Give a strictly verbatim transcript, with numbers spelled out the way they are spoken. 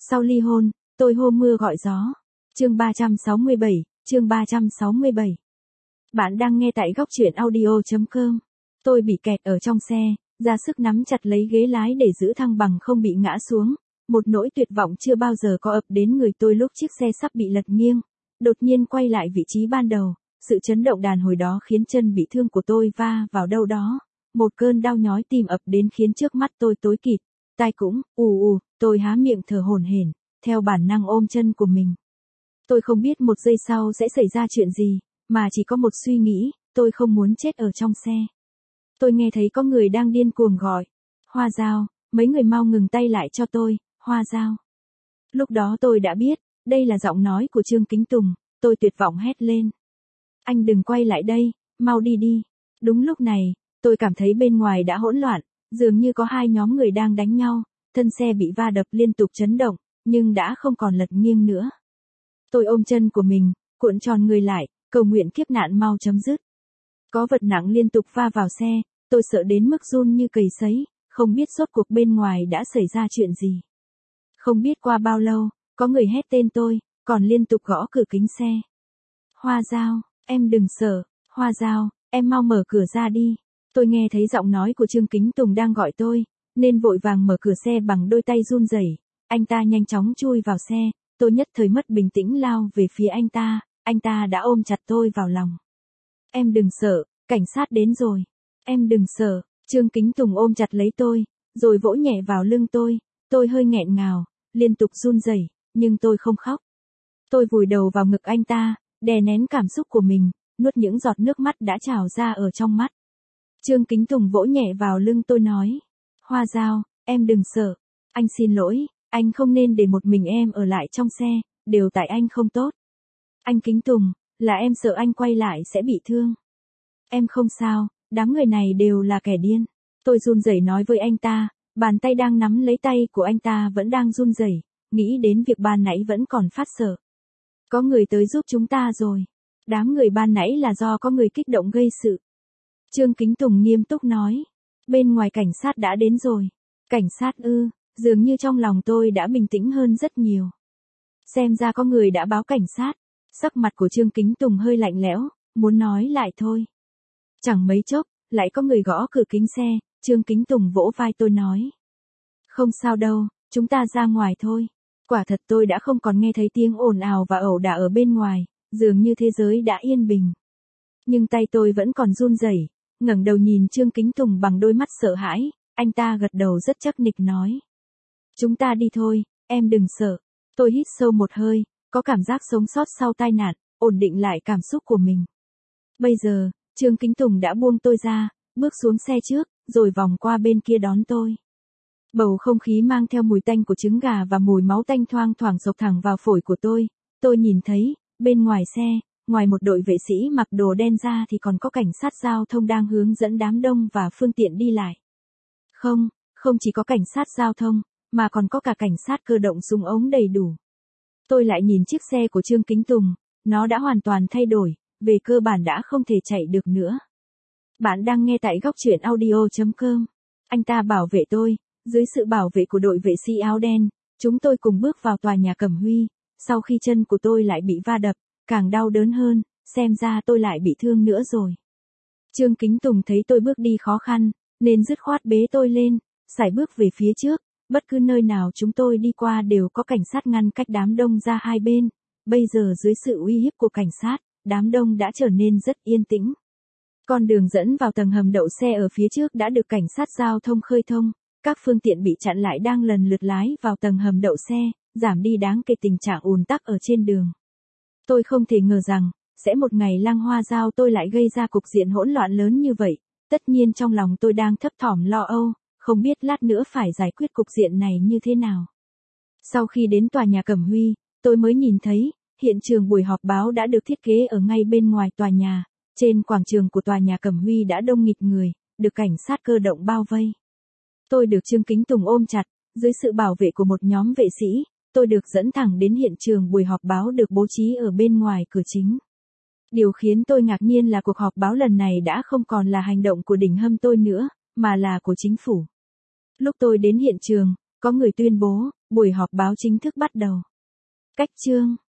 Sau ly hôn, tôi hô mưa gọi gió. Chương ba trăm sáu mươi bảy, chương ba trăm sáu mươi bảy. Bạn đang nghe tại góc truyện audio chấm com. Tôi bị kẹt ở trong xe, ra sức nắm chặt lấy ghế lái để giữ thăng bằng không bị ngã xuống. Một nỗi tuyệt vọng chưa bao giờ có ập đến người tôi lúc chiếc xe sắp bị lật nghiêng. Đột nhiên quay lại vị trí ban đầu, sự chấn động đàn hồi đó khiến chân bị thương của tôi va vào đâu đó. Một cơn đau nhói tìm ập đến khiến trước mắt tôi tối kịt, tai cũng ù ù, tôi há miệng thở hổn hển, theo bản năng ôm chân của mình. Tôi không biết một giây sau sẽ xảy ra chuyện gì, mà chỉ có một suy nghĩ, tôi không muốn chết ở trong xe. Tôi nghe thấy có người đang điên cuồng gọi, Hoa Dao, mấy người mau ngừng tay lại cho tôi, Hoa Dao. Lúc đó tôi đã biết, đây là giọng nói của Trương Kính Tùng, tôi tuyệt vọng hét lên. Anh đừng quay lại đây, mau đi đi. Đúng lúc này, tôi cảm thấy bên ngoài đã hỗn loạn, dường như có hai nhóm người đang đánh nhau, thân xe bị va đập liên tục chấn động, nhưng đã không còn lật nghiêng nữa. Tôi ôm chân của mình, cuộn tròn người lại, cầu nguyện kiếp nạn mau chấm dứt. Có vật nặng liên tục va vào xe, tôi sợ đến mức run như cầy sấy, không biết rốt cuộc bên ngoài đã xảy ra chuyện gì. Không biết qua bao lâu, có người hét tên tôi, còn liên tục gõ cửa kính xe. Hoa Dao, em đừng sợ, Hoa Dao, em mau mở cửa ra đi. Tôi nghe thấy giọng nói của Trương Kính Tùng đang gọi tôi, nên vội vàng mở cửa xe bằng đôi tay run rẩy. Anh ta nhanh chóng chui vào xe, tôi nhất thời mất bình tĩnh lao về phía anh ta, anh ta đã ôm chặt tôi vào lòng. Em đừng sợ, cảnh sát đến rồi. Em đừng sợ, Trương Kính Tùng ôm chặt lấy tôi, rồi vỗ nhẹ vào lưng tôi, tôi hơi nghẹn ngào, liên tục run rẩy, nhưng tôi không khóc. Tôi vùi đầu vào ngực anh ta, đè nén cảm xúc của mình, nuốt những giọt nước mắt đã trào ra ở trong mắt. Trương Kính Tùng vỗ nhẹ vào lưng tôi nói, Hoa Dao, em đừng sợ, anh xin lỗi, anh không nên để một mình em ở lại trong xe, đều tại anh không tốt. Anh Kính Tùng, là em sợ anh quay lại sẽ bị thương. Em không sao, đám người này đều là kẻ điên. Tôi run rẩy nói với anh ta, bàn tay đang nắm lấy tay của anh ta vẫn đang run rẩy, nghĩ đến việc ban nãy vẫn còn phát sợ. Có người tới giúp chúng ta rồi. Đám người ban nãy là do có người kích động gây sự. Trương Kính Tùng nghiêm túc nói. Bên ngoài cảnh sát đã đến rồi. Cảnh sát ư, dường như trong lòng tôi đã bình tĩnh hơn rất nhiều. Xem ra có người đã báo cảnh sát. Sắc mặt của Trương Kính Tùng hơi lạnh lẽo, muốn nói lại thôi. Chẳng mấy chốc, lại có người gõ cửa kính xe, Trương Kính Tùng vỗ vai tôi nói. Không sao đâu, chúng ta ra ngoài thôi. Quả thật tôi đã không còn nghe thấy tiếng ồn ào và ẩu đả ở bên ngoài, dường như thế giới đã yên bình. Nhưng tay tôi vẫn còn run rẩy, ngẩng đầu nhìn Trương Kính Tùng bằng đôi mắt sợ hãi, anh ta gật đầu rất chắc nịch nói. Chúng ta đi thôi, em đừng sợ. Tôi hít sâu một hơi, có cảm giác sống sót sau tai nạn, ổn định lại cảm xúc của mình. Bây giờ, Trương Kính Tùng đã buông tôi ra, bước xuống xe trước, rồi vòng qua bên kia đón tôi. Bầu không khí mang theo mùi tanh của trứng gà và mùi máu tanh thoang thoảng xộc thẳng vào phổi của tôi. Tôi nhìn thấy, bên ngoài xe, ngoài một đội vệ sĩ mặc đồ đen ra thì còn có cảnh sát giao thông đang hướng dẫn đám đông và phương tiện đi lại. Không, không chỉ có cảnh sát giao thông, mà còn có cả cảnh sát cơ động súng ống đầy đủ. Tôi lại nhìn chiếc xe của Trương Kính Tùng, nó đã hoàn toàn thay đổi, về cơ bản đã không thể chạy được nữa. Bạn đang nghe tại góc truyện audio chấm com. Anh ta bảo vệ tôi, dưới sự bảo vệ của đội vệ sĩ áo đen, chúng tôi cùng bước vào tòa nhà Cẩm Huy, sau khi chân của tôi lại bị va đập, càng đau đớn hơn, xem ra tôi lại bị thương nữa rồi. Trương Kính Tùng thấy tôi bước đi khó khăn, nên dứt khoát bế tôi lên, sải bước về phía trước, bất cứ nơi nào chúng tôi đi qua đều có cảnh sát ngăn cách đám đông ra hai bên, bây giờ dưới sự uy hiếp của cảnh sát, đám đông đã trở nên rất yên tĩnh. Con đường dẫn vào tầng hầm đậu xe ở phía trước đã được cảnh sát giao thông khơi thông, các phương tiện bị chặn lại đang lần lượt lái vào tầng hầm đậu xe, giảm đi đáng kể tình trạng ùn tắc ở trên đường. Tôi không thể ngờ rằng, sẽ một ngày Lăng Hoa Dao tôi lại gây ra cục diện hỗn loạn lớn như vậy, tất nhiên trong lòng tôi đang thấp thỏm lo âu, không biết lát nữa phải giải quyết cục diện này như thế nào. Sau khi đến tòa nhà Cẩm Huy, tôi mới nhìn thấy, hiện trường buổi họp báo đã được thiết kế ở ngay bên ngoài tòa nhà, trên quảng trường của tòa nhà Cẩm Huy đã đông nghịt người, được cảnh sát cơ động bao vây. Tôi được Trương Kính Tùng ôm chặt, dưới sự bảo vệ của một nhóm vệ sĩ, tôi được dẫn thẳng đến hiện trường buổi họp báo được bố trí ở bên ngoài cửa chính. Điều khiến tôi ngạc nhiên là cuộc họp báo lần này đã không còn là hành động của đỉnh hâm tôi nữa, mà là của chính phủ. Lúc tôi đến hiện trường, có người tuyên bố, Buổi họp báo chính thức bắt đầu. Cách chương